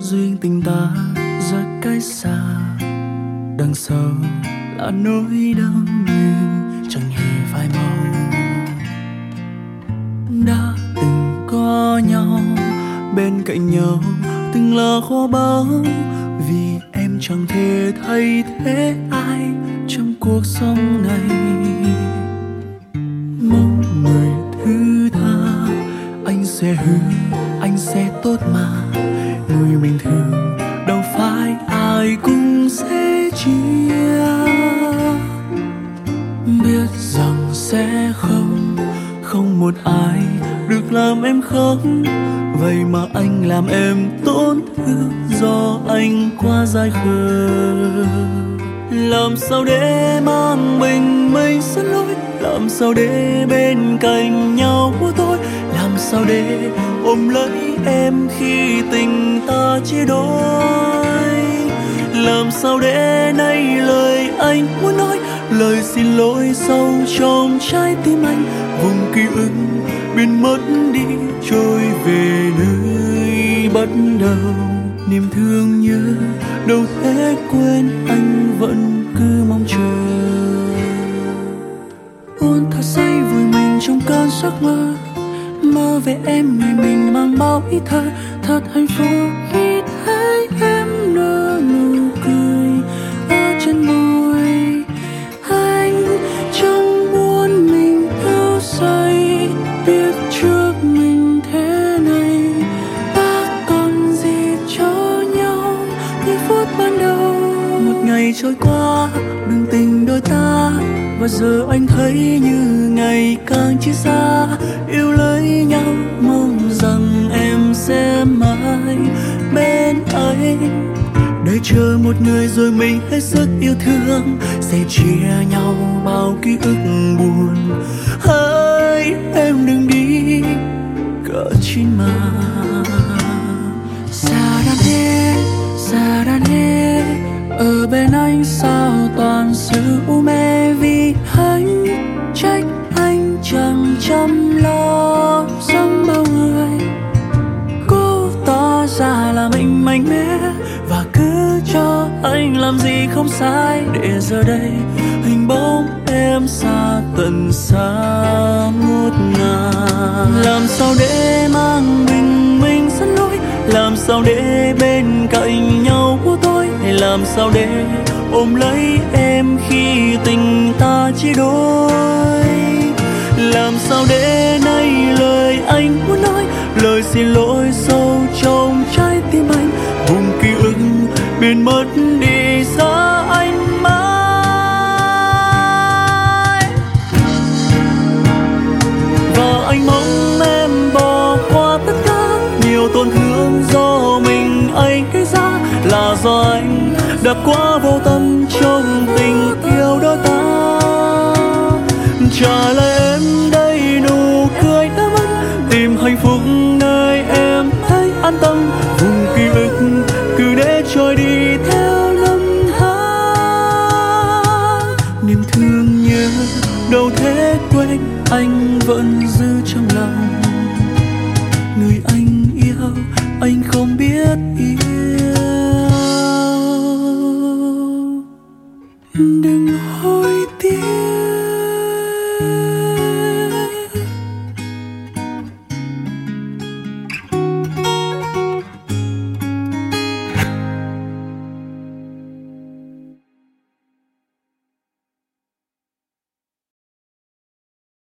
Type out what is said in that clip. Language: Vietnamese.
duyên tình ta rất cách xa, đằng sau là nỗi đau như chẳng hề phai màu. Đã từng có nhau bên cạnh nhau, từng là kho báu, vì em chẳng thể thay thế ai trong cuộc sống này. Mong người thứ tha, anh sẽ hứa anh sẽ tốt mà. Người mình thường đâu phải ai cũng sẽ chia, biết rằng sẽ không một ai được làm em khóc. Vậy mà anh làm em tổn thương do anh quá dại khờ. Làm sao để mang mình sân lối, làm sao để bên cạnh nhau của tôi, làm sao để ôm lấy em khi tình ta chia đôi. Làm sao để nay lời anh muốn nói, lời xin lỗi sâu trong trái tim anh. Vùng ký ức biến mất đi, trôi về nơi bắt đầu. Niềm thương nhớ đâu thể quên, anh vẫn cứ mong chờ. Ôn thật say vùi mình trong cơn giấc mơ, mơ về em ngày mình mang bao ý thơ. Thật hạnh phúc khi thấy em nở nụ cười ở trên môi. Anh chẳng muốn mình yêu say, biết trước mình thế này. Ta còn gì cho nhau như phút ban đầu. Một ngày trôi qua đường tình đôi ta, và giờ anh thấy như ngày càng chia xa. Yêu lấy nhau mong rằng em sẽ mãi bên anh, đợi chờ một người rồi mình hết sức yêu thương, sẽ chia nhau bao ký ức buồn. Hỡi em đừng đi cỡ chín mà. Xa đàn hê ở bên anh sao toàn sự u mê. Vì anh trách anh chẳng chăm lo giống bao người, cố tỏ ra là mình mạnh mẽ và cứ cho anh làm gì không sai. Để giờ đây hình bóng em xa tận xa ngút ngàn. Làm sao để mang mình sân lối, làm sao để bên cạnh nhau của tôi, làm sao để ôm lấy em khi tình ta chia đôi. Làm sao để nay lời anh muốn nói, lời xin lỗi sâu trong trái tim anh. Vùng ký ức biến mất đi xa anh mãi. Và anh mong em bỏ qua tất cả nhiều tổn thương do mình anh gây ra. Là do anh đã quá vô tâm trong tình yêu đó ta. Trả lại em đây nụ cười đã mất, tìm hạnh phúc nơi em thấy an tâm. Vùng ký ức cứ để trôi đi theo năm tháng. Niềm thương nhớ đâu thể quên, anh vẫn giữ trong lòng. Người anh yêu anh không biết yêu. Đừng